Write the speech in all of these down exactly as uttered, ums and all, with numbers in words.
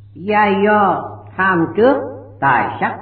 giai do tham trước tài sắc.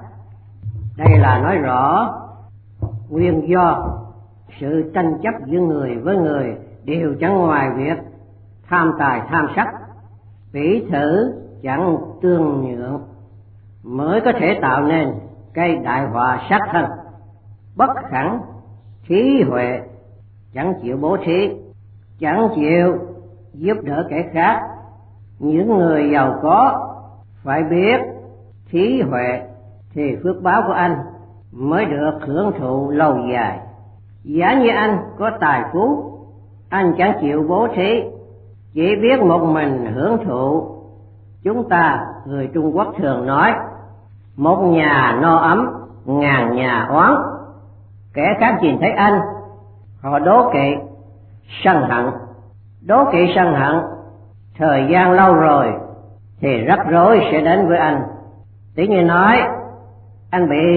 Đây là nói rõ nguyên do sự tranh chấp giữa người với người đều chẳng ngoài việc tham tài tham sắc,彼thử chẳng tương nhượng, mới có thể tạo nên cây đại họa sát thân. Bất khẳng trí huệ, chẳng chịu bố thí, chẳng chịu giúp đỡ kẻ khác. Những người giàu có phải biết trí huệ thì phước báo của anh mới được hưởng thụ lâu dài. Giả như anh có tài phú, anh chẳng chịu bố thí, chỉ biết một mình hưởng thụ. Chúng ta người Trung Quốc thường nói một nhà no ấm, ngàn nhà oán. Kẻ khác nhìn thấy anh, họ đố kỵ, sân hận. Đố kỵ sân hận, thời gian lâu rồi thì rắc rối sẽ đến với anh. Tỷ như nói anh bị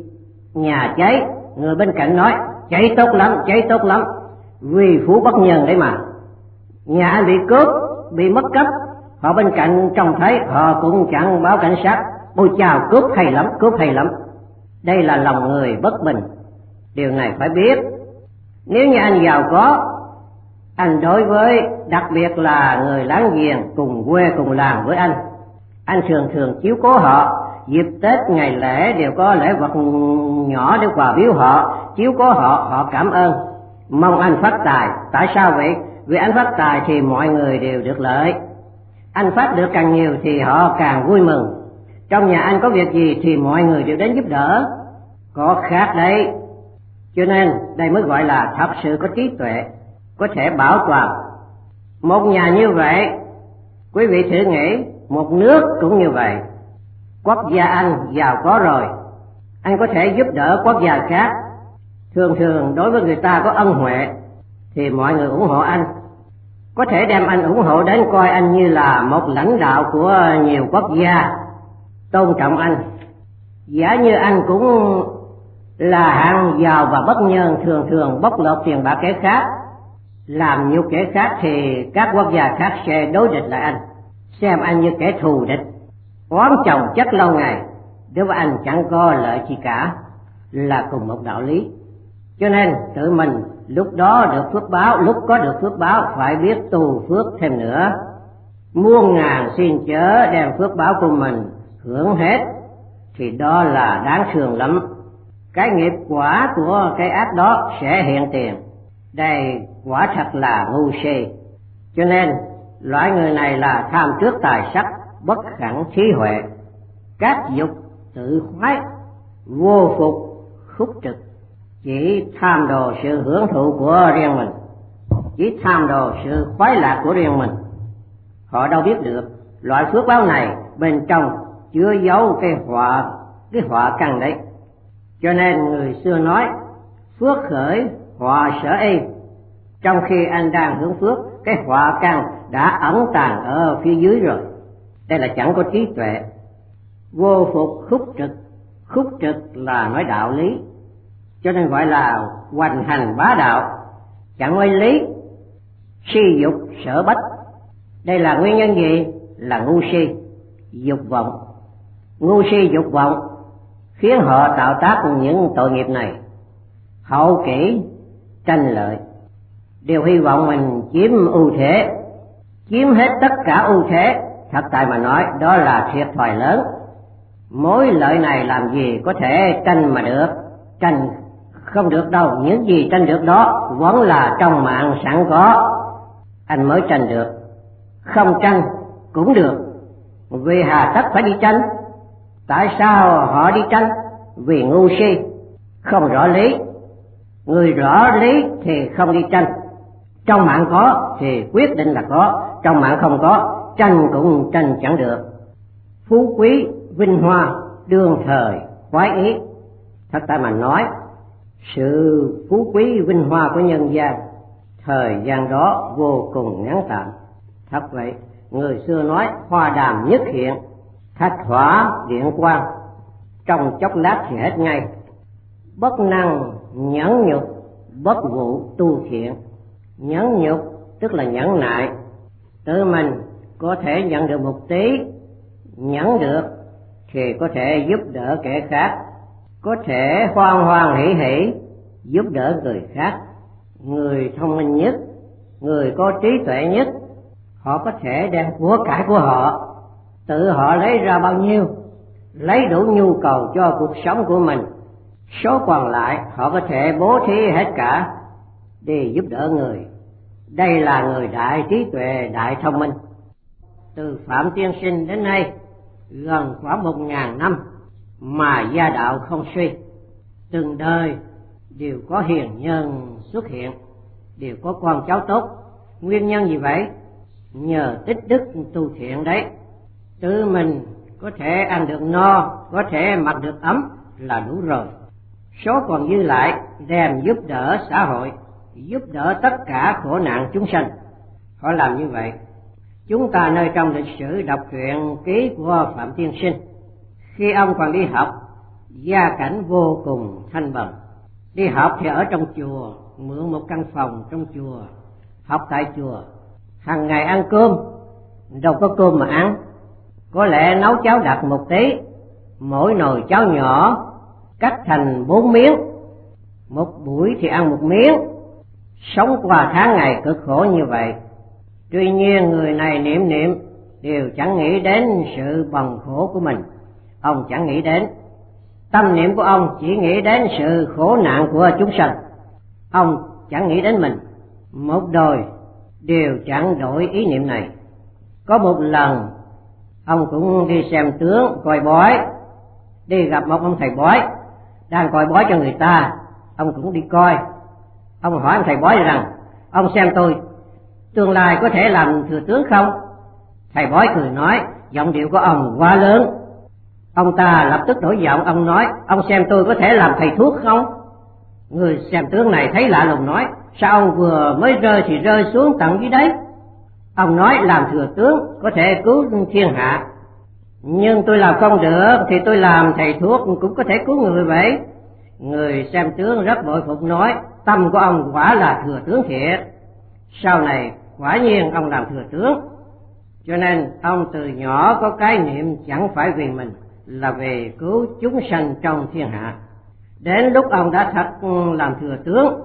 nhà cháy, người bên cạnh nói cháy tốt lắm, cháy tốt lắm, vì phú bất nhân đấy mà. Nhà anh bị cướp, bị mất cắp, họ bên cạnh trông thấy họ cũng chẳng báo cảnh sát. Ôi chào, cướp hay lắm, cướp hay lắm. Đây là lòng người bất bình. Điều này phải biết. Nếu như anh giàu có, anh đối với đặc biệt là người láng giềng cùng quê cùng làng với anh, anh thường thường chiếu cố họ. Dịp Tết ngày lễ đều có lễ vật nhỏ để quà biếu họ, chiếu cố họ, họ cảm ơn, mong anh phát tài. Tại sao vậy? Vì anh phát tài thì mọi người đều được lợi. Anh phát được càng nhiều thì họ càng vui mừng. Trong nhà anh có việc gì thì mọi người đều đến giúp đỡ. Có khác đấy. Cho nên đây mới gọi là thật sự có trí tuệ, có thể bảo toàn. Một nhà như vậy, quý vị thử nghĩ, một nước cũng như vậy. Quốc gia anh giàu có rồi, anh có thể giúp đỡ quốc gia khác. Thường thường đối với người ta có ân huệ thì mọi người ủng hộ anh, có thể đem anh ủng hộ đến coi anh như là một lãnh đạo của nhiều quốc gia, tôn trọng anh. Giả như anh cũng là hạng giàu và bất nhân, thường thường bóc lột tiền bạc kẻ khác, làm nhục kẻ khác, thì các quốc gia khác sẽ đối địch lại anh, xem anh như kẻ thù địch, oán chồng chất lâu ngày. Đối với anh chẳng có lợi gì cả, là cùng một đạo lý. Cho nên tự mình lúc đó được phước báo, lúc có được phước báo phải biết tu phước thêm nữa. Muôn ngàn xin chớ đem phước báo của mình hưởng hết, thì đó là đáng thương lắm. Cái nghiệp quả của cái ác đó sẽ hiện tiền. Đây quả thật là ngu si. Cho nên loại người này là tham trước tài sắc, bất khẳng trí huệ, các dục tự khoái, vô phục khúc trực, chỉ tham đồ sự hưởng thụ của riêng mình, chỉ tham đồ sự khoái lạc của riêng mình. Họ đâu biết được loại phước báo này bên trong chứa giấu cái họa, cái họa căn đấy. Cho nên người xưa nói phước khởi họa sở y. Trong khi anh đang hưởng phước, cái họa căn đã ẩn tàng ở phía dưới rồi. Đây là chẳng có trí tuệ. Vô phục khúc trực, khúc trực là nói đạo lý, cho nên gọi là hoành hành bá đạo, chẳng nói lý. Si dục sở bách, đây là nguyên nhân gì? Là ngu si, dục vọng. Ngu si dục vọng khiến họ tạo tác những tội nghiệp này. Hậu kỷ tranh lợi, đều hy vọng mình chiếm ưu thế, chiếm hết tất cả ưu thế. Thật tại mà nói, đó là thiệt thòi lớn. Mối lợi này làm gì có thể tranh mà được? Tranh không được đâu. Những gì tranh được đó vẫn là trong mạng sẵn có, anh mới tranh được. Không tranh cũng được, vì hà tất phải đi tranh? Tại sao họ đi tranh? Vì ngu si, không rõ lý. Người rõ lý thì không đi tranh. Trong mạng có thì quyết định là có, trong mạng không có, tranh cũng tranh chẳng được. Phú quý vinh hoa đương thời khoái ý. Thật tại mà nói, sự phú quý vinh hoa của nhân gian thời gian đó vô cùng ngắn tạm. Thật vậy, người xưa nói hoa đàm nhất hiện, thạch hỏa điện quang, trong chốc lát thì hết ngay. Bất năng nhẫn nhục, bất vụ tu thiện. Nhẫn nhục tức là nhẫn nại, tự mình có thể nhận được một tí, nhẫn được thì có thể giúp đỡ kẻ khác, có thể hoan hoan hỷ hỷ giúp đỡ người khác. Người thông minh nhất, người có trí tuệ nhất, họ có thể đem của cải của họ, tự họ lấy ra bao nhiêu, lấy đủ nhu cầu cho cuộc sống của mình, số còn lại họ có thể bố thí hết cả để giúp đỡ người. Đây là người đại trí tuệ, đại thông minh. Từ Phạm Tiên Sinh đến nay gần khoảng một ngàn năm mà gia đạo không suy, từng đời đều có hiền nhân xuất hiện, đều có con cháu tốt. Nguyên nhân gì vậy? Nhờ tích đức tu thiện đấy. Tự mình có thể ăn được no, có thể mặc được ấm là đủ rồi. Số còn dư lại đem giúp đỡ xã hội, giúp đỡ tất cả khổ nạn chúng sanh. Họ làm như vậy. Chúng ta nơi trong lịch sử đọc truyện ký của Phạm Tiên Sinh, khi ông còn đi học, gia cảnh vô cùng thanh bần. Đi học thì ở trong chùa, mượn một căn phòng trong chùa, học tại chùa. Hàng ngày ăn cơm, đâu có cơm mà ăn, có lẽ nấu cháo đặc một tí, mỗi nồi cháo nhỏ cắt thành bốn miếng, một buổi thì ăn một miếng. Sống qua tháng ngày cực khổ như vậy. Tuy nhiên người này niệm niệm đều chẳng nghĩ đến sự bần khổ của mình. Ông chẳng nghĩ đến, tâm niệm của ông chỉ nghĩ đến sự khổ nạn của chúng sanh. Ông chẳng nghĩ đến mình. Một đời đều chẳng đổi ý niệm này. Có một lần ông cũng đi xem tướng coi bói, đi gặp một ông thầy bói đang coi bói cho người ta. Ông cũng đi coi. Ông hỏi ông thầy bói rằng: ông xem tôi tương lai có thể làm thừa tướng không? Thầy bói cười nói, giọng điệu của ông quá lớn. Ông ta lập tức đổi giọng, ông nói: ông xem tôi có thể làm thầy thuốc không? Người xem tướng này thấy lạ lùng nói: sao ông vừa mới rơi thì rơi xuống tận dưới đấy? Ông nói làm thừa tướng có thể cứu thiên hạ, nhưng tôi làm không được thì tôi làm thầy thuốc cũng có thể cứu người vậy. Người xem tướng rất bội phục nói: tâm của ông quả là thừa tướng thiệt. Sau này quả nhiên ông làm thừa tướng. Cho nên ông từ nhỏ có cái niệm chẳng phải vì mình, là về cứu chúng sanh trong thiên hạ. Đến lúc ông đã thật làm thừa tướng,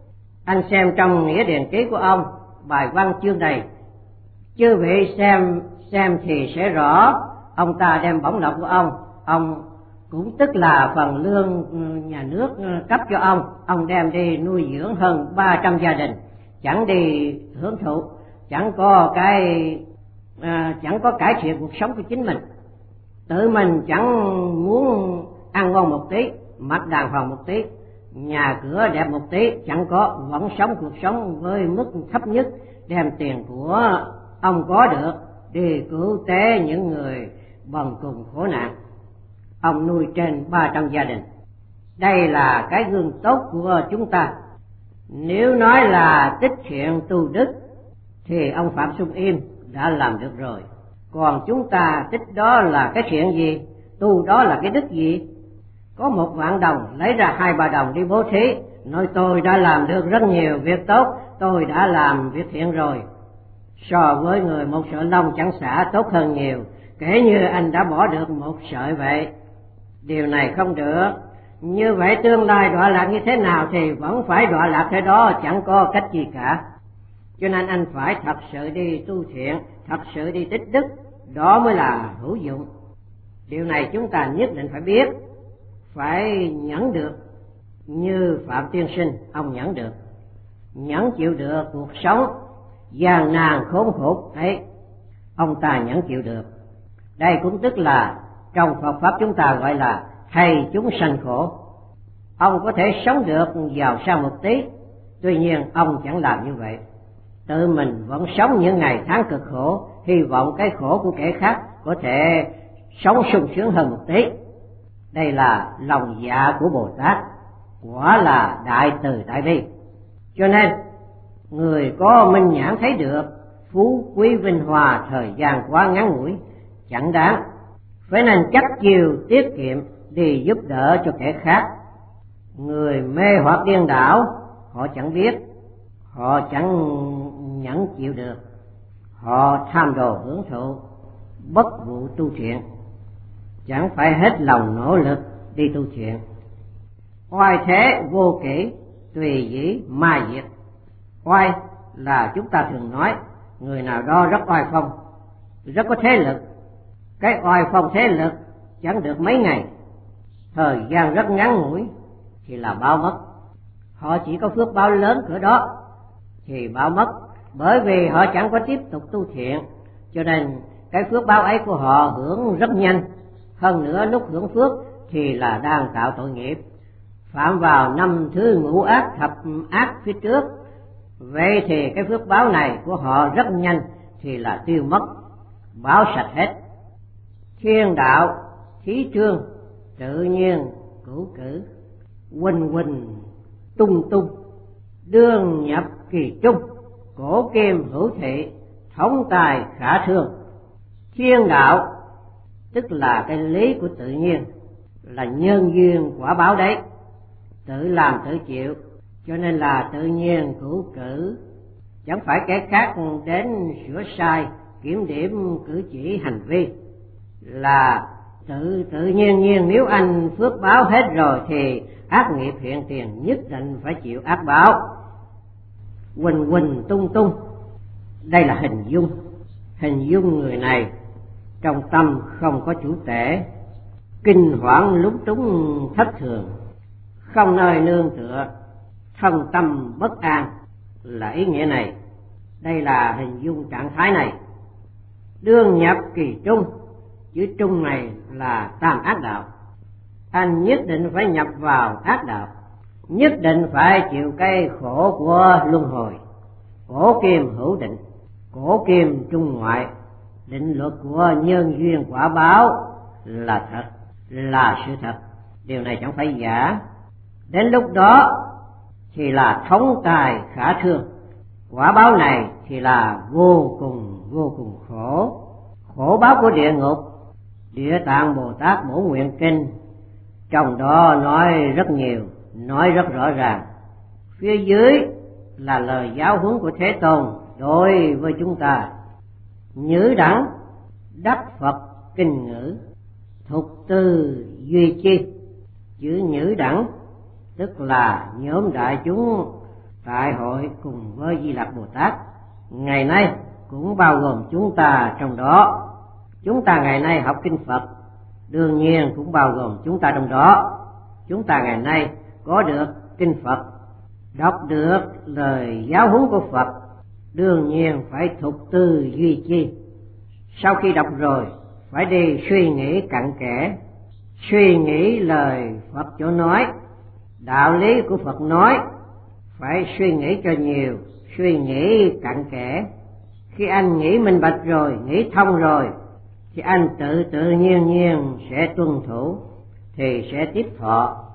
anh xem trong nghĩa điển ký của ông, bài văn chương này, chư vị xem xem thì sẽ rõ. Ông ta đem bổng lộc của ông, ông cũng tức là phần lương nhà nước cấp cho ông, ông đem đi nuôi dưỡng hơn ba trăm gia đình, chẳng đi hưởng thụ, chẳng có cái à, chẳng có cải thiện cuộc sống của chính mình. Tự mình chẳng muốn ăn ngon một tí, mặc đàng hoàng một tí, nhà cửa đẹp một tí, chẳng có, vẫn sống cuộc sống với mức thấp nhất, đem tiền của ông có được đi cứu tế những người bần cùng khổ nạn. Ông nuôi trên ba trăm gia đình. Đây là cái gương tốt của chúng ta. Nếu nói là tích thiện tu đức thì ông Phạm Xuân Im đã làm được rồi. Còn chúng ta tích đó là cái thiện gì, tu đó là cái đức gì? Có một vạn đồng lấy ra hai ba đồng đi bố thí, nói tôi đã làm được rất nhiều việc tốt, tôi đã làm việc thiện rồi. So với người một sợi lông chẳng xả tốt hơn nhiều, kể như anh đã bỏ được một sợi vậy. Điều này không được. Như vậy tương lai đọa lạc như thế nào thì vẫn phải đọa lạc thế đó, chẳng có cách gì cả. Cho nên anh phải thật sự đi tu thiện, thật sự đi tích đức, đó mới là hữu dụng. Điều này chúng ta nhất định phải biết, phải nhẫn được. Như Phạm Tiên Sinh, ông nhẫn được, nhẫn chịu được cuộc sống gian nan khốn khổ ấy, ông ta nhẫn chịu được. Đây cũng tức là trong Phật pháp chúng ta gọi là thầy chúng sanh khổ. Ông có thể sống được giàu sang một tí, tuy nhiên ông chẳng làm như vậy. Tự mình vẫn sống những ngày tháng cực khổ, hy vọng cái khổ của kẻ khác có thể sống sung sướng hơn một tí. Đây là lòng dạ của Bồ Tát, quả là đại từ đại bi. Cho nên người có minh nhãn thấy được phú quý vinh hoa thời gian quá ngắn ngủi, chẳng đáng, phải nên chắc chiều tiết kiệm đi giúp đỡ cho kẻ khác. Người mê hoặc điên đảo, họ chẳng biết, họ chẳng nhẫn chịu được, họ tham đồ hưởng thụ, bất vụ tu thiện, chẳng phải hết lòng nỗ lực đi tu thiện. Oai thế vô kỷ, tùy dĩ ma diệt. Oai là chúng ta thường nói người nào đó rất oai phong, rất có thế lực. Cái oai phong thế lực chẳng được mấy ngày, thời gian rất ngắn ngủi thì là báo mất. Họ chỉ có phước báo lớn cỡ đó thì báo mất, bởi vì họ chẳng có tiếp tục tu thiện, cho nên cái phước báo ấy của họ hưởng rất nhanh. Hơn nữa lúc hưởng phước thì là đang tạo tội nghiệp, phạm vào năm thứ ngũ ác thập ác phía trước. Vậy thì cái phước báo này của họ rất nhanh thì là tiêu mất, báo sạch hết. Thiên đạo thí trương, tự nhiên cửu cử, huỳnh huỳnh tung tung, đương nhập kỳ trung, cổ kim hữu thị, thống tài khả thương. Thiên đạo tức là cái lý của tự nhiên, là nhân duyên quả báo đấy, tự làm tự chịu, cho nên là tự nhiên cửu cử, chẳng phải kẻ khác đến sửa sai kiểm điểm cử chỉ hành vi. Là tự tự nhiên nhiên, nếu anh phước báo hết rồi thì ác nghiệp hiện tiền nhất định phải chịu ác báo. Huỳnh huỳnh tung tung, đây là hình dung, hình dung người này trong tâm không có chủ tể, kinh hoảng lúng túng thất thường, không nơi nương tựa, thân tâm bất an, là ý nghĩa này. Đây là hình dung trạng thái này. Đương nhập kỳ trung, chữ trung này là tam ác đạo. Anh nhất định phải nhập vào ác đạo, nhất định phải chịu cái khổ của luân hồi. Cổ kim hữu định, cổ kim trung ngoại, định luật của nhân duyên quả báo là thật, là sự thật. Điều này chẳng phải giả. Đến lúc đó thì là thống tài khả thương. Quả báo này thì là vô cùng vô cùng khổ. Khổ báo của địa ngục, Địa Tạng Bồ Tát Bổ Nguyện Kinh trong đó nói rất nhiều, nói rất rõ ràng. Phía dưới là lời giáo huấn của Thế Tôn đối với chúng ta. Nhữ đẳng đắc Phật kinh ngữ, thục tư duy chi. Chữ nhữ đẳng tức là nhóm đại chúng tại hội cùng với Di Lặc Bồ Tát, ngày nay cũng bao gồm chúng ta trong đó. Chúng ta ngày nay học kinh Phật đương nhiên cũng bao gồm chúng ta trong đó. Chúng ta ngày nay có được kinh Phật, đọc được lời giáo huấn của Phật, đương nhiên phải thục tư duy chi. Sau khi đọc rồi phải đi suy nghĩ cặn kẽ, suy nghĩ lời Phật chỗ nói, đạo lý của Phật nói, phải suy nghĩ cho nhiều, suy nghĩ cặn kẽ. Khi anh nghĩ minh bạch rồi, nghĩ thông rồi, thì anh tự tự nhiên nhiên sẽ tuân thủ, thì sẽ tiếp thọ.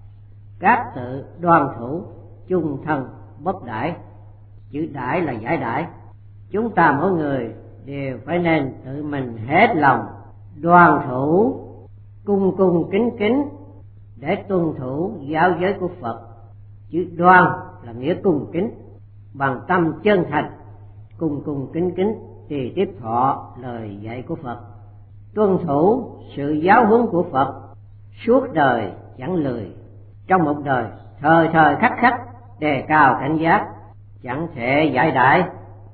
Các tự đoan thủ, chung thân bất đãi. Chữ đãi là giải đãi. Chúng ta mỗi người đều phải nên tự mình hết lòng đoan thủ, cung cung kính kính để tuân thủ giáo giới của Phật. Chữ đoan là nghĩa cung kính, bằng tâm chân thành, cung cung kính kính thì tiếp thọ lời dạy của Phật, tuân thủ sự giáo huấn của Phật suốt đời chẳng lười. Trong một đời thời thời khắc khắc đề cao cảnh giác, chẳng thể giải đãi.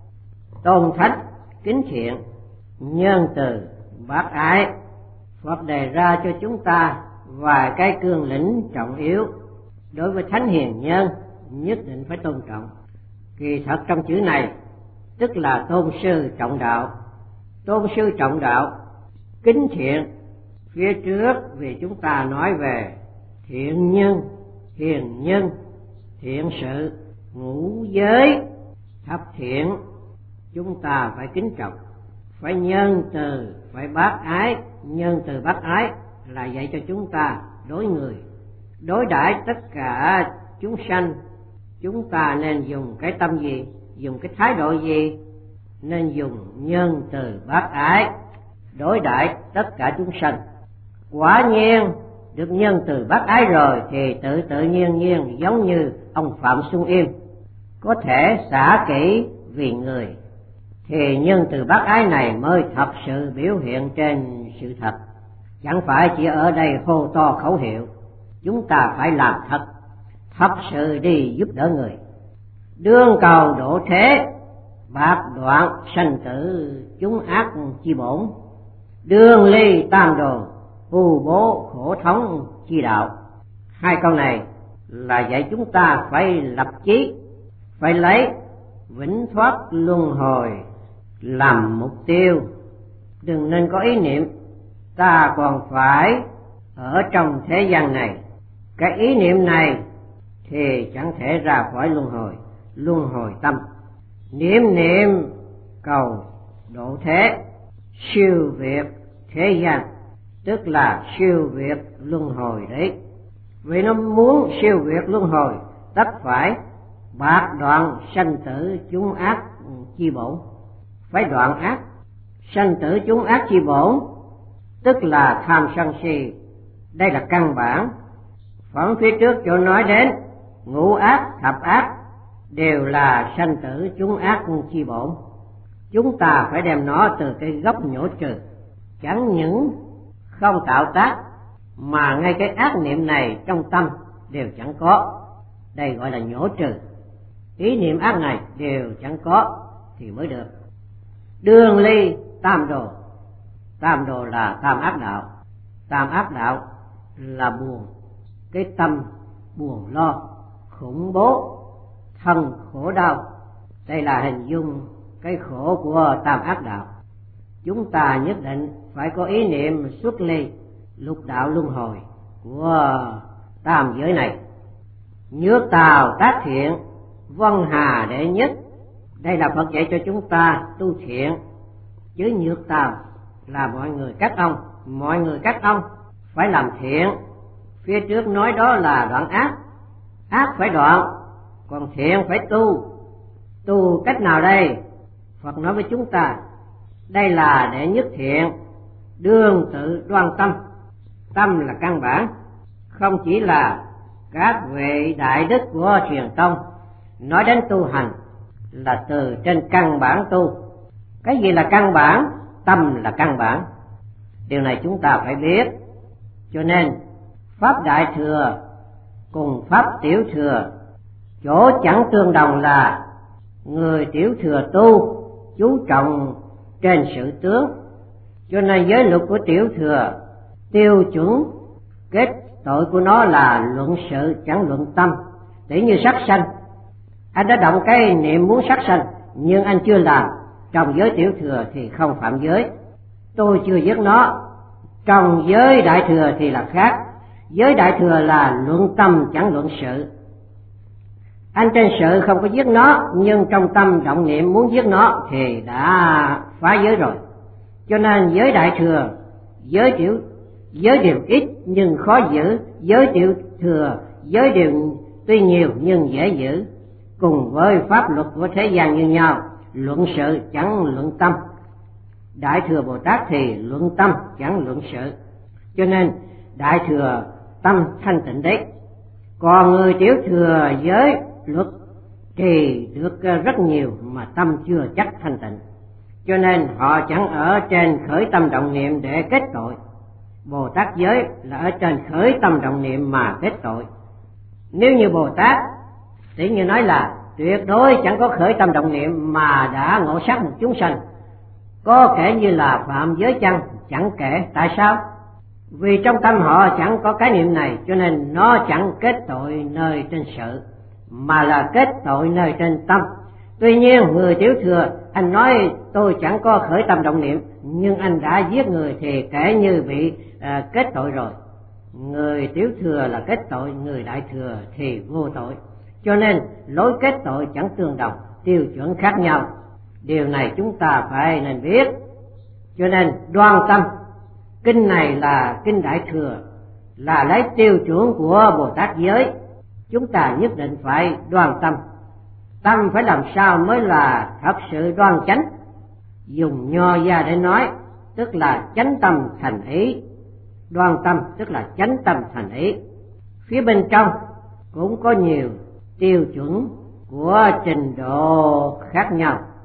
Tôn thánh kính thiện, nhân từ bác ái. Phật đề ra cho chúng ta vài cái cương lĩnh trọng yếu. Đối với thánh hiền nhân nhất định phải tôn trọng. Kỳ thật trong chữ này tức là tôn sư trọng đạo. Tôn sư trọng đạo, kính thiện. Phía trước vì chúng ta nói về thiện nhân, hiền nhân, thiện sự, ngũ giới, thập thiện, chúng ta phải kính trọng, phải nhân từ, phải bác ái. Nhân từ bác ái là dạy cho chúng ta đối người, đối đãi tất cả chúng sanh. Chúng ta nên dùng cái tâm gì, dùng cái thái độ gì? Nên dùng nhân từ bác ái đối đãi tất cả chúng sanh. Quả nhiên được nhân từ bác ái rồi thì tự tự nhiên nhiên giống như ông Phạm Xuân Yêm, có thể xả kỹ vì người, thì nhân từ bác ái này mới thật sự biểu hiện trên sự thật, chẳng phải chỉ ở đây hô to khẩu hiệu. Chúng ta phải làm thật, thật sự đi giúp đỡ người. Đương cầu độ thế, bạc đoạn sanh tử chúng ác chi bổn. Đương ly tam đồ, phù bố khổ thống chi đạo. Hai câu này là dạy chúng ta phải lập chí, phải lấy vĩnh thoát luân hồi làm mục tiêu. Đừng nên có ý niệm ta còn phải ở trong thế gian này. Cái ý niệm này thì chẳng thể ra khỏi luân hồi, luân hồi tâm. Niệm niệm cầu độ thế, siêu việt thế gian, tức là siêu việt luân hồi đấy. Vì nó muốn siêu việt luân hồi, tất phải bạc đoạn sanh tử chúng ác chi bổn. Phải đoạn ác, sanh tử chúng ác chi bổn, tức là tham sân si. Đây là căn bản. Phần phía trước chỗ nói đến ngũ ác, thập ác đều là sanh tử chúng ác chi bổn. Chúng ta phải đem nó từ cái gốc nhổ trừ. Chẳng những không tạo tác mà ngay cái ác niệm này trong tâm đều chẳng có. Đây gọi là nhổ trừ. Ý niệm ác này đều chẳng có thì mới được. Đương ly tam đồ. Tam đồ là tam ác đạo. Tam ác đạo là buồn, cái tâm buồn lo, khủng bố, thân khổ đau. Đây là hình dung cái khổ của tam ác đạo. Chúng ta nhất định phải có ý niệm xuất ly lục đạo luân hồi của tam giới này. Nhước tào tác thiện, vân hà đệ nhất. Đây là Phật dạy cho chúng ta tu thiện. Chứ nhược tào là mọi người các ông, mọi người các ông phải làm thiện. Phía trước nói đó là đoạn ác, ác phải đoạn, còn thiện phải tu. Tu cách nào đây? Phật nói với chúng ta, đây là đệ nhất thiện, đương tự đoan tâm. Tâm là căn bản, không chỉ là các vị đại đức của truyền tông nói đến tu hành là từ trên căn bản tu. Cái gì là căn bản? Tâm là căn bản. Điều này chúng ta phải biết. Cho nên pháp đại thừa cùng pháp tiểu thừa chỗ chẳng tương đồng là người tiểu thừa tu chú trọng trên sự tướng. Cho nên giới luật của tiểu thừa tiêu chuẩn kết tội của nó là luận sự chẳng luận tâm. Tỉ như sát sanh, anh đã động cái niệm muốn sát sanh nhưng anh chưa làm, trong giới tiểu thừa thì không phạm giới, tôi chưa giết nó. Trong giới đại thừa thì là khác. Giới đại thừa là luận tâm chẳng luận sự. Anh trên sự không có giết nó, nhưng trong tâm động niệm muốn giết nó thì đã phá giới rồi. Cho nên giới đại thừa, giới tiểu giới điều ít nhưng khó giữ, giới tiểu thừa giới điều tuy nhiều nhưng dễ giữ. Cùng với pháp luật của thế gian như nhau, luận sự chẳng luận tâm. Đại thừa Bồ Tát thì luận tâm chẳng luận sự. Cho nên đại thừa tâm thanh tịnh đấy. Còn người tiểu thừa giới luật thì được rất nhiều mà tâm chưa chắc thanh tịnh. Cho nên họ chẳng ở trên khởi tâm động niệm để kết tội. Bồ Tát giới là ở trên khởi tâm động niệm mà kết tội. Nếu như Bồ Tát thì như nói là tuyệt đối chẳng có khởi tâm động niệm mà đã ngộ sát một chúng sanh, có kể như là phạm giới chăng? Chẳng kể. Tại sao? Vì trong tâm họ chẳng có cái niệm này, cho nên nó chẳng kết tội nơi trên sự, mà là kết tội nơi trên tâm. Tuy nhiên người tiểu thừa, anh nói tôi chẳng có khởi tâm động niệm, nhưng anh đã giết người thì kể như bị à, kết tội rồi. Người tiểu thừa là kết tội, người đại thừa thì vô tội. Cho nên lối kết tội chẳng tương đồng, tiêu chuẩn khác nhau. Điều này chúng ta phải nên biết. Cho nên đoan tâm, kinh này là kinh đại thừa, là lấy tiêu chuẩn của Bồ Tát giới. Chúng ta nhất định phải đoan tâm. Tâm phải làm sao mới là thật sự đoan chánh. Dùng nho ra để nói, tức là chánh tâm thành ý. Đoan tâm tức là chánh tâm thành ý. Phía bên trong cũng có nhiều tiêu chuẩn của trình độ khác nhau.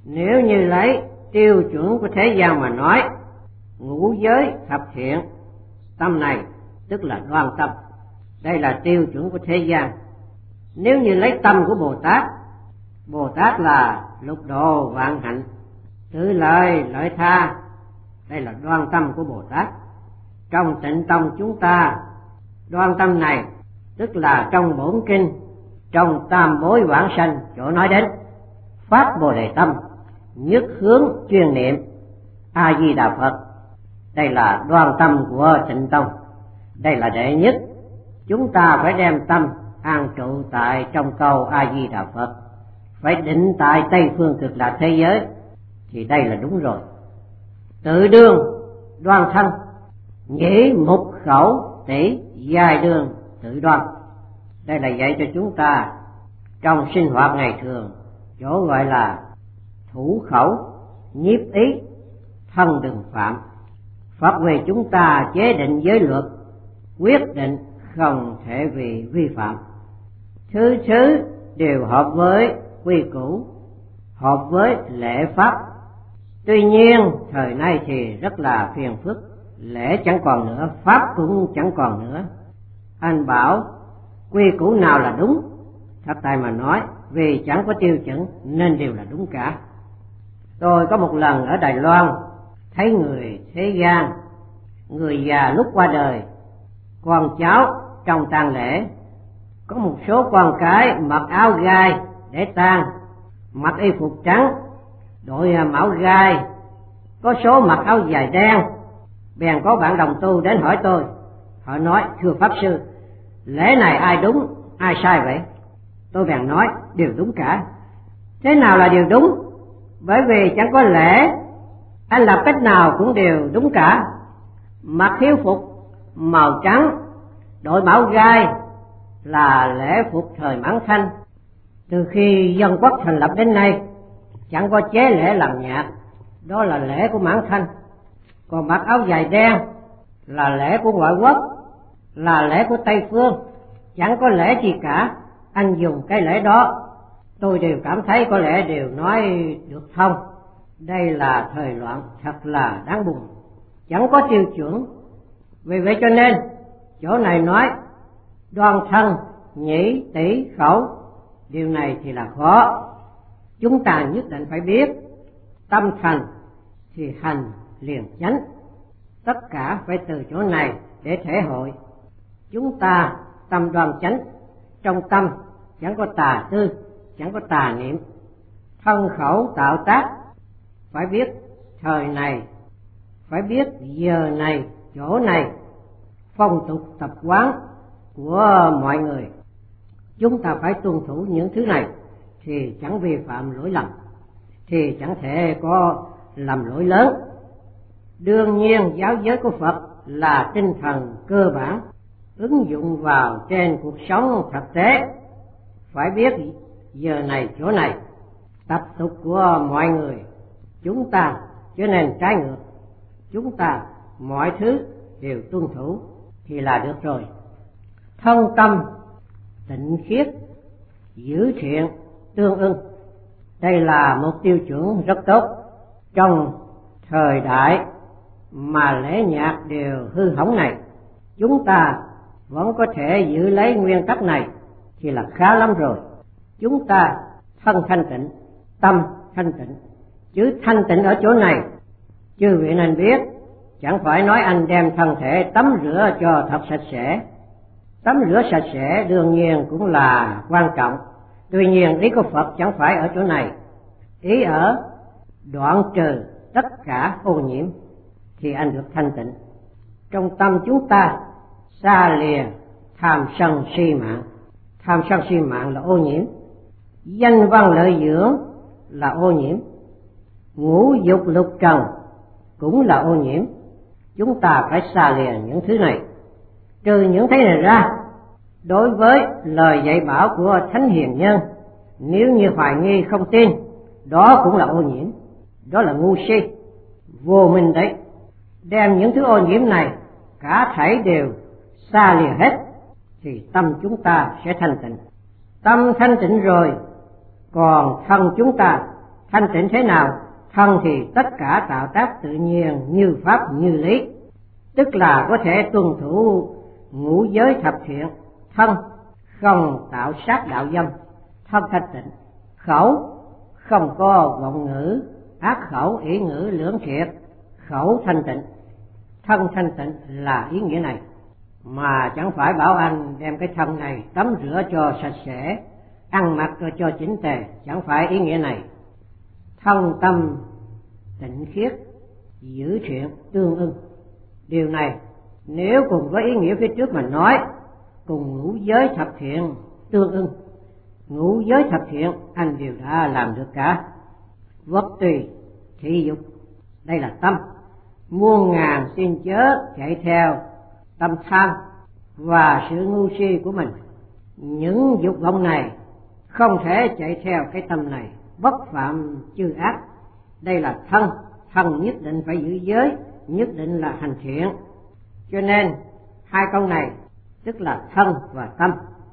Nếu như lấy tiêu chuẩn của thế gian mà nói, ngũ giới thập thiện, tâm này tức là đoan tâm. Đây là tiêu chuẩn của thế gian. Nếu như lấy tâm của Bồ Tát, Bồ Tát là lục độ vạn hạnh, tự lợi lợi tha, đây là đoan tâm của Bồ Tát. Trong Tịnh Tông chúng ta, đoan tâm này tức là trong bổn kinh, trong tam bối vãng sanh chỗ nói đến phát Bồ Đề tâm, nhất hướng chuyên niệm A Di Đà Phật. Đây là đoan tâm của Tịnh Tông. Đây là đệ nhất. Chúng ta phải đem tâm an trụ tại trong câu A Di Đà Phật, phải định tại Tây Phương Cực Lạc thế giới, thì đây là đúng rồi. Tự đương đoan thân, nhĩ mục khẩu tỷ giai đương tự đoan. Đây là dạy cho chúng ta trong sinh hoạt ngày thường, chỗ gọi là thủ khẩu nhiếp ý, thân đừng phạm. Pháp về chúng ta chế định giới luật, quyết định không thể vì vi phạm. Thứ thứ đều hợp với quy củ, hợp với lễ pháp. Tuy nhiên thời nay thì rất là phiền phức, lễ chẳng còn nữa, pháp cũng chẳng còn nữa. Anh bảo quy củ nào là đúng? Thật tại mà nói, vì chẳng có tiêu chuẩn nên đều là đúng cả. Tôi có một lần ở Đài Loan thấy người thế gian, người già lúc qua đời, con cháu trong tang lễ, có một số con cái mặc áo gai để tang, mặc y phục trắng, đội mão gai, có số mặc áo dài đen. Bèn có bạn đồng tu đến hỏi tôi, họ nói: thưa Pháp Sư, lễ này ai đúng ai sai vậy? Tôi bèn nói đều đúng cả. Thế nào là điều đúng? Bởi vì chẳng có lễ, anh làm cách nào cũng đều đúng cả. Mặc hiếu phục màu trắng, đội mão gai là lễ phục thời Mãn Thanh. Từ khi dân quốc thành lập đến nay, chẳng có chế lễ làm nhạc, đó là lễ của Mãn Thanh. Còn mặc áo dài đen là lễ của ngoại quốc, là lễ của Tây Phương, chẳng có lễ gì cả. Anh dùng cái lễ đó, tôi đều cảm thấy có lẽ đều nói được thông. Đây là thời loạn thật là đáng buồn, chẳng có tiêu chuẩn. Vì vậy cho nên chỗ này nói đoan thân nhĩ tỷ khẩu, điều này thì là khó. Chúng ta nhất định phải biết tâm thành thì hành liền chánh. Tất cả phải từ chỗ này để thể hội. Chúng ta tâm đoan chánh, trong tâm chẳng có tà tư, chẳng có tà niệm. Thân khẩu tạo tác phải biết thời này, phải biết giờ này, chỗ này, phong tục tập quán của mọi người. Chúng ta phải tuân thủ những thứ này thì chẳng vi phạm lỗi lầm, thì chẳng thể có lầm lỗi lớn. Đương nhiên giáo giới của Phật là tinh thần cơ bản, ứng dụng vào trên cuộc sống thực tế. Phải biết giờ này chỗ này, tập tục của mọi người, chúng ta cho nên trái ngược. Chúng ta mọi thứ đều tuân thủ thì là được rồi. Thân tâm tịnh khiết, giữ thiện tương ưng, đây là một tiêu chuẩn rất tốt. Trong thời đại mà lễ nhạc đều hư hỏng này, chúng ta vẫn có thể giữ lấy nguyên tắc này thì là khá lắm rồi. Chúng ta thân thanh tịnh, tâm thanh tịnh. Chứ thanh tịnh ở chỗ này, chư vị nên biết, chẳng phải nói anh đem thân thể tắm rửa cho thật sạch sẽ. Tắm rửa sạch sẽ đương nhiên cũng là quan trọng. Tuy nhiên ý của Phật chẳng phải ở chỗ này. Ý ở đoạn trừ tất cả ô nhiễm thì anh được thanh tịnh. Trong tâm chúng ta xa lìa tham sân si mạng. Tham sân si mạng là ô nhiễm. Danh văn lợi dưỡng là ô nhiễm. Ngũ dục lục trần cũng là ô nhiễm. Chúng ta phải xa lìa những thứ này. Trừ những thứ này ra, đối với lời dạy bảo của Thánh Hiền Nhân, nếu như hoài nghi không tin, đó cũng là ô nhiễm. Đó là ngu si, vô minh đấy. Đem những thứ ô nhiễm này cả thảy đều xa lìa hết thì tâm chúng ta sẽ thanh tịnh. Tâm thanh tịnh rồi, còn thân chúng ta Thanh tịnh thế nào? Thân thì tất cả tạo tác tự nhiên, như pháp như lý, tức là có thể tuân thủ ngũ giới thập thiện. Thân không tạo sát đạo dâm, thân thanh tịnh. Khẩu không có vọng ngữ, ác khẩu, ý ngữ lưỡng thiệt, khẩu thanh tịnh. Thân thanh tịnh là ý nghĩa này, mà chẳng phải bảo anh đem cái thân này tắm rửa cho sạch sẽ, ăn mặc cho, cho chỉnh tề, chẳng phải ý nghĩa này. Thân tâm tịnh khiết, giữ thiện tương ưng. Điều này nếu cùng với ý nghĩa phía trước mà nói, cùng ngũ giới thập thiện tương ưng, ngũ giới thập thiện anh đều đã làm được cả. Vật tùy thị dục, đây là tâm. Muôn ngàn xin chớ chạy theo tâm tham và sự ngu si của mình. Những dục vọng này không thể chạy theo cái tâm này, bất phạm chư ác. Đây là thân, thân nhất định phải giữ giới, nhất định là hành thiện. Cho nên hai câu này tức là thân và tâm.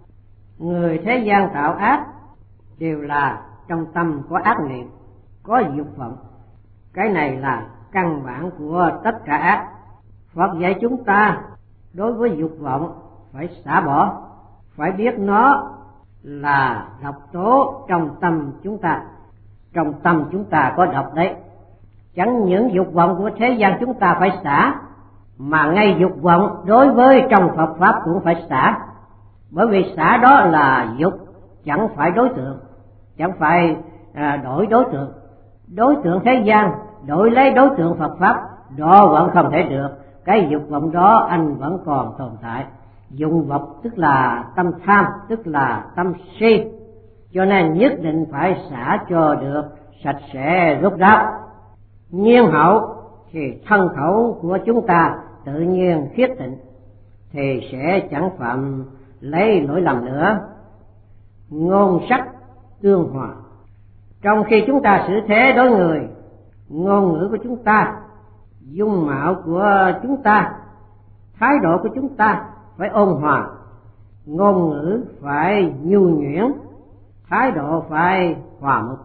Người thế gian tạo ác đều là trong tâm có ác niệm, có dục vọng. Cái này là căn bản của tất cả ác. Phật dạy chúng ta đối với dục vọng phải xả bỏ, phải biết nó là độc tố trong tâm chúng ta. Trong tâm chúng ta có độc đấy. Chẳng những dục vọng của thế gian chúng ta phải xả, mà ngay dục vọng đối với trong Phật Pháp cũng phải xả. Bởi vì xả đó là dục, chẳng phải đối tượng, chẳng phải à, đổi đối tượng. Đối tượng thế gian đổi lấy đối tượng Phật Pháp, đó vẫn không thể được. Cái dục vọng đó anh vẫn còn tồn tại. Dục vọng tức là tâm tham, tức là tâm si. Cho nên nhất định phải xả cho được sạch sẽ rốt ráo. Nhiên hậu thì thân khẩu của chúng ta tự nhiên khiết tịnh, thì sẽ chẳng phạm lấy lỗi lầm nữa. Ngôn sắc tương hòa, trong khi chúng ta xử thế đối người, ngôn ngữ của chúng ta, dung mạo của chúng ta, thái độ của chúng ta phải ôn hòa. Ngôn ngữ phải nhu nhuyễn, thái độ phải hòa mục.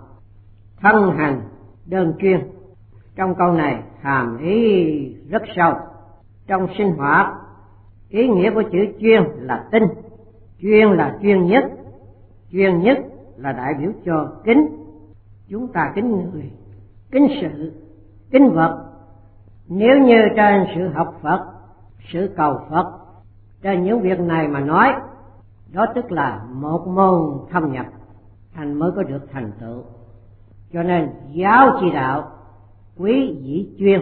Thân hành đơn chuyên, trong câu này hàm ý rất sâu. Trong sinh hoạt, ý nghĩa của chữ chuyên là tinh. Chuyên là chuyên nhất, chuyên nhất là đại biểu cho kính. Chúng ta kính người, kính sự, kính vật. Nếu như trên sự học Phật, sự cầu Phật, trên những việc này mà nói, đó tức là một môn thâm nhập, anh mới có được thành tựu. Cho nên giáo chỉ đạo quý dĩ chuyên.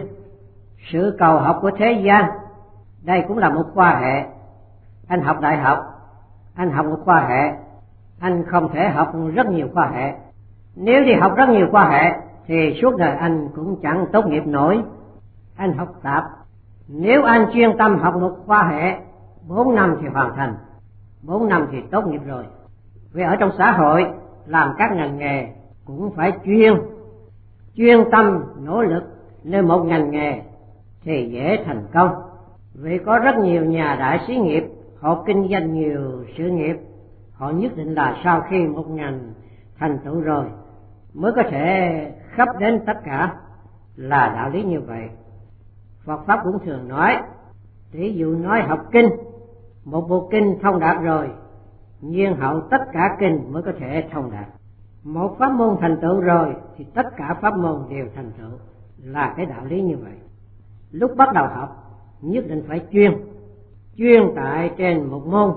Sự cầu học của thế gian, đây cũng là một khoa hệ. Anh học đại học, anh học một khoa hệ, anh không thể học rất nhiều khoa hệ. Nếu đi học rất nhiều khoa hệ thì suốt đời anh cũng chẳng tốt nghiệp nổi. Anh học tạp, nếu anh chuyên tâm học một khoa hệ, bốn năm thì hoàn thành, bốn năm thì tốt nghiệp rồi. Vì ở trong xã hội làm các ngành nghề cũng phải chuyên, chuyên tâm nỗ lực nên một ngành nghề thì dễ thành công. Vì có rất nhiều nhà đại xí nghiệp, họ kinh doanh nhiều sự nghiệp, họ nhất định là sau khi một ngành thành tựu rồi mới có thể khắp đến tất cả, là đạo lý như vậy. Phật Pháp cũng thường nói, ví dụ nói học kinh, một bộ kinh thông đạt rồi, nhiên hậu tất cả kinh mới có thể thông đạt. Một pháp môn thành tựu rồi thì tất cả pháp môn đều thành tựu, là cái đạo lý như vậy. Lúc bắt đầu học nhất định phải chuyên, chuyên tại trên một môn,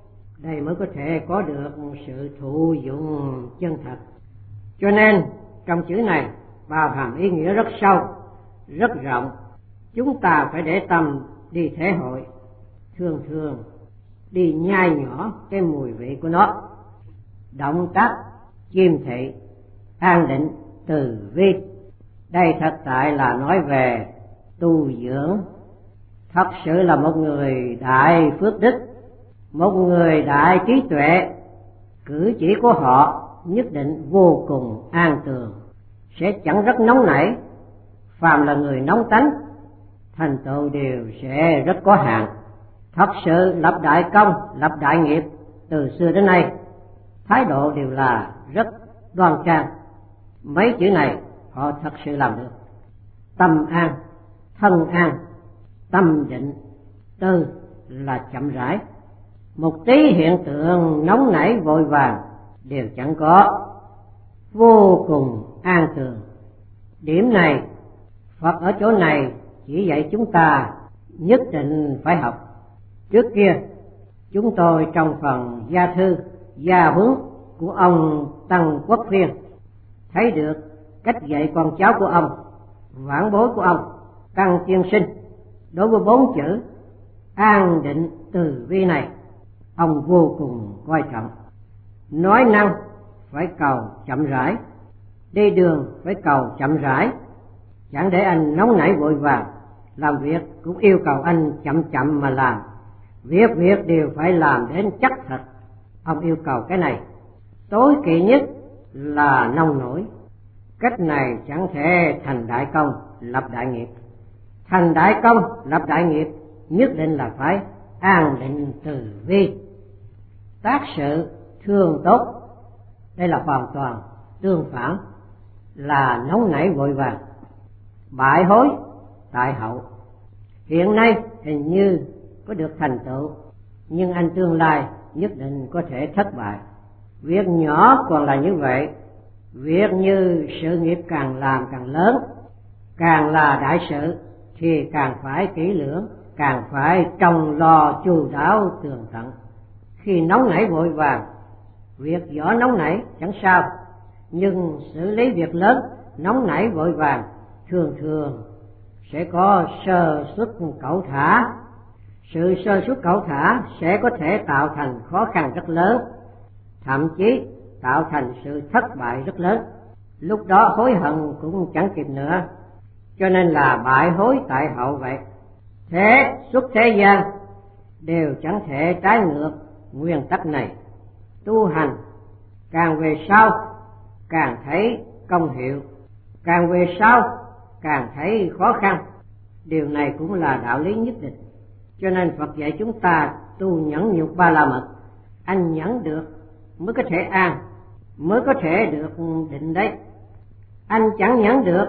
đây mới có thể có được sự thụ dụng chân thật. Cho nên trong chữ này bao hàm ý nghĩa rất sâu, rất rộng. Chúng ta phải để tâm đi thể hội, thường thường đi nhai nhỏ cái mùi vị của nó. Động tác chiêm thị, an định, từ vi, đây thật tại là nói về tu dưỡng. Thật sự là một người đại phước đức, một người đại trí tuệ, cử chỉ của họ nhất định vô cùng an tường, sẽ chẳng rất nóng nảy. Phàm là người nóng tánh, thành tựu đều sẽ rất có hạn. Thật sự lập đại công, lập đại nghiệp từ xưa đến nay, thái độ đều là rất đoan trang. Mấy chữ này họ thật sự làm được. Tâm an, thân an, tâm định, tư là chậm rãi. Một tí hiện tượng nóng nảy vội vàng đều chẳng có, vô cùng an tường. Điểm này Phật ở chỗ này chỉ dạy chúng ta nhất định phải học. Trước kia chúng tôi trong phần gia thư, gia huấn của ông Tăng Quốc Phiên thấy được cách dạy con cháu của ông, vãn bối của ông Tăng Tiên Sinh đối với bốn chữ an định từ bi này, ông vô cùng coi trọng. Nói năng phải cầu chậm rãi, đi đường phải cầu chậm rãi, chẳng để anh nóng nảy vội vàng. Làm việc cũng yêu cầu anh chậm chậm mà làm, việc việc đều phải làm đến chắc thật. Ông yêu cầu cái này. Tối kỵ nhất là nông nổi. Cách này chẳng thể thành đại công lập đại nghiệp. Thành đại công lập đại nghiệp nhất định là phải an định từ bi. Tác sự thương tốt, đây là hoàn toàn tương phản, là nóng nảy vội vàng. Bại hối tại hậu. Hiện nay hình như có được thành tựu, nhưng anh tương lai nhất định có thể thất bại. Việc nhỏ còn là như vậy, việc như sự nghiệp càng làm càng lớn, càng là đại sự thì càng phải kỹ lưỡng, càng phải trông lo chu đáo tường tận. Khi nóng nảy vội vàng, việc nhỏ nóng nảy chẳng sao, nhưng xử lý việc lớn nóng nảy vội vàng thường thường sẽ có sơ suất cẩu thả. Sự sơ suất cẩu thả sẽ có thể tạo thành khó khăn rất lớn, thậm chí tạo thành sự thất bại rất lớn. Lúc đó hối hận cũng chẳng kịp nữa. Cho nên là bại hối tại hậu vậy. Thế suốt thế gian đều chẳng thể trái ngược nguyên tắc này. Tu hành càng về sau càng thấy công hiệu, càng về sau càng thấy khó khăn. Điều này cũng là đạo lý nhất định. Cho nên Phật dạy chúng ta tu nhẫn nhục ba la mật. Anh nhẫn được mới có thể an, mới có thể được định đấy. Anh chẳng nhẫn được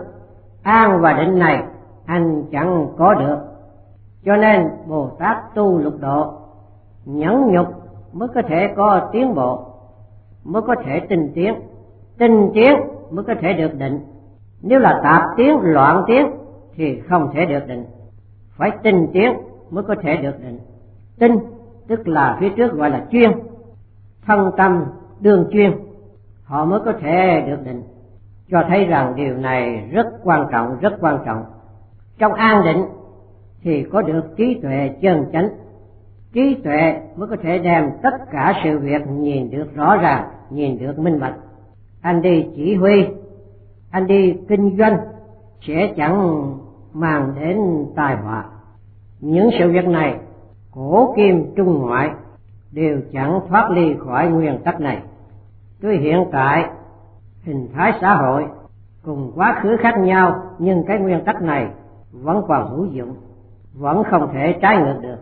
an và định này, anh chẳng có được. Cho nên Bồ Tát tu lục độ, nhẫn nhục mới có thể có tiến bộ, mới có thể tinh tiến, tinh tiến mới có thể được định. Nếu là tạp tiến, loạn tiến thì không thể được định. Phải tinh tiến mới có thể được định. Tinh tức là phía trước gọi là chuyên, thân tâm đương chuyên, họ mới có thể được định. Cho thấy rằng điều này rất quan trọng, rất quan trọng. Trong an định thì có được trí tuệ chân chánh. Trí tuệ mới có thể đem tất cả sự việc nhìn được rõ ràng, nhìn được minh bạch. Anh đi chỉ huy, anh đi kinh doanh sẽ chẳng mang đến tai họa. Những sự việc này cổ kim trung ngoại đều chẳng thoát ly khỏi nguyên tắc này. Tuy hiện tại hình thái xã hội cùng quá khứ khác nhau, nhưng cái nguyên tắc này vẫn còn hữu dụng, vẫn không thể trái ngược được.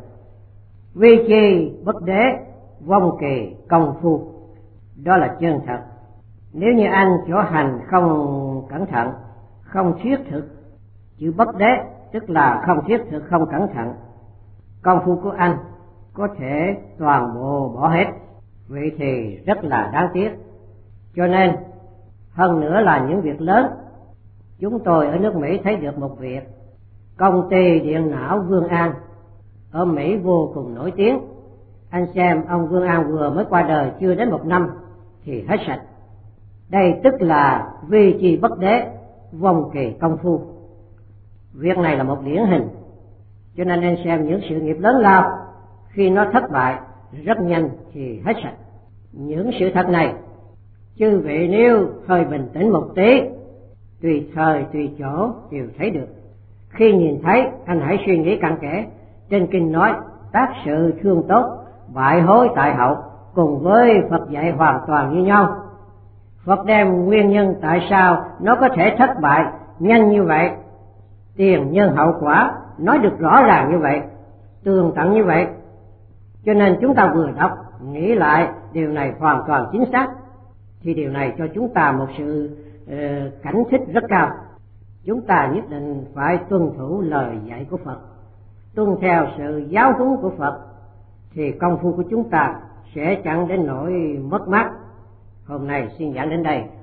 Vi chi bất đế, vong kỳ công phu, đó là chân thật. Nếu như anh chỗ hành không cẩn thận, không thiết thực, chữ bất đế tức là không thiết thực, không cẩn thận, công phu của anh có thể toàn bộ bỏ hết, vậy thì rất là đáng tiếc. Cho nên hơn nữa là những việc lớn. Chúng tôi ở nước Mỹ thấy được một việc, công ty điện não Vương An ở Mỹ vô cùng nổi tiếng. Anh xem ông Vương An vừa mới qua đời chưa đến một năm thì hết sạch. Đây tức là vi chi bất đế, vong kỳ công phu. Việc này là một điển hình. Cho nên anh xem những sự nghiệp lớn lao, khi nó thất bại rất nhanh thì hết sạch. Những sự thật này chư vị nếu hơi bình tĩnh một tí, tùy thời tùy chỗ đều thấy được. Khi nhìn thấy, anh hãy suy nghĩ cặn kẽ. Trên kinh nói tác sự thương tốt, bại hối tại hậu, cùng với Phật dạy hoàn toàn như nhau. Phật đem nguyên nhân tại sao nó có thể thất bại nhanh như vậy, tiền nhân hậu quả nói được rõ ràng như vậy, tường tận như vậy. Cho nên chúng ta vừa đọc nghĩ lại điều này hoàn toàn chính xác, thì điều này cho chúng ta một sự uh, cảnh thích rất cao. Chúng ta nhất định phải tuân thủ lời dạy của Phật, tuân theo sự giáo huấn của Phật, thì công phu của chúng ta sẽ chẳng đến nỗi mất mát. Hôm nay xin giảng đến đây.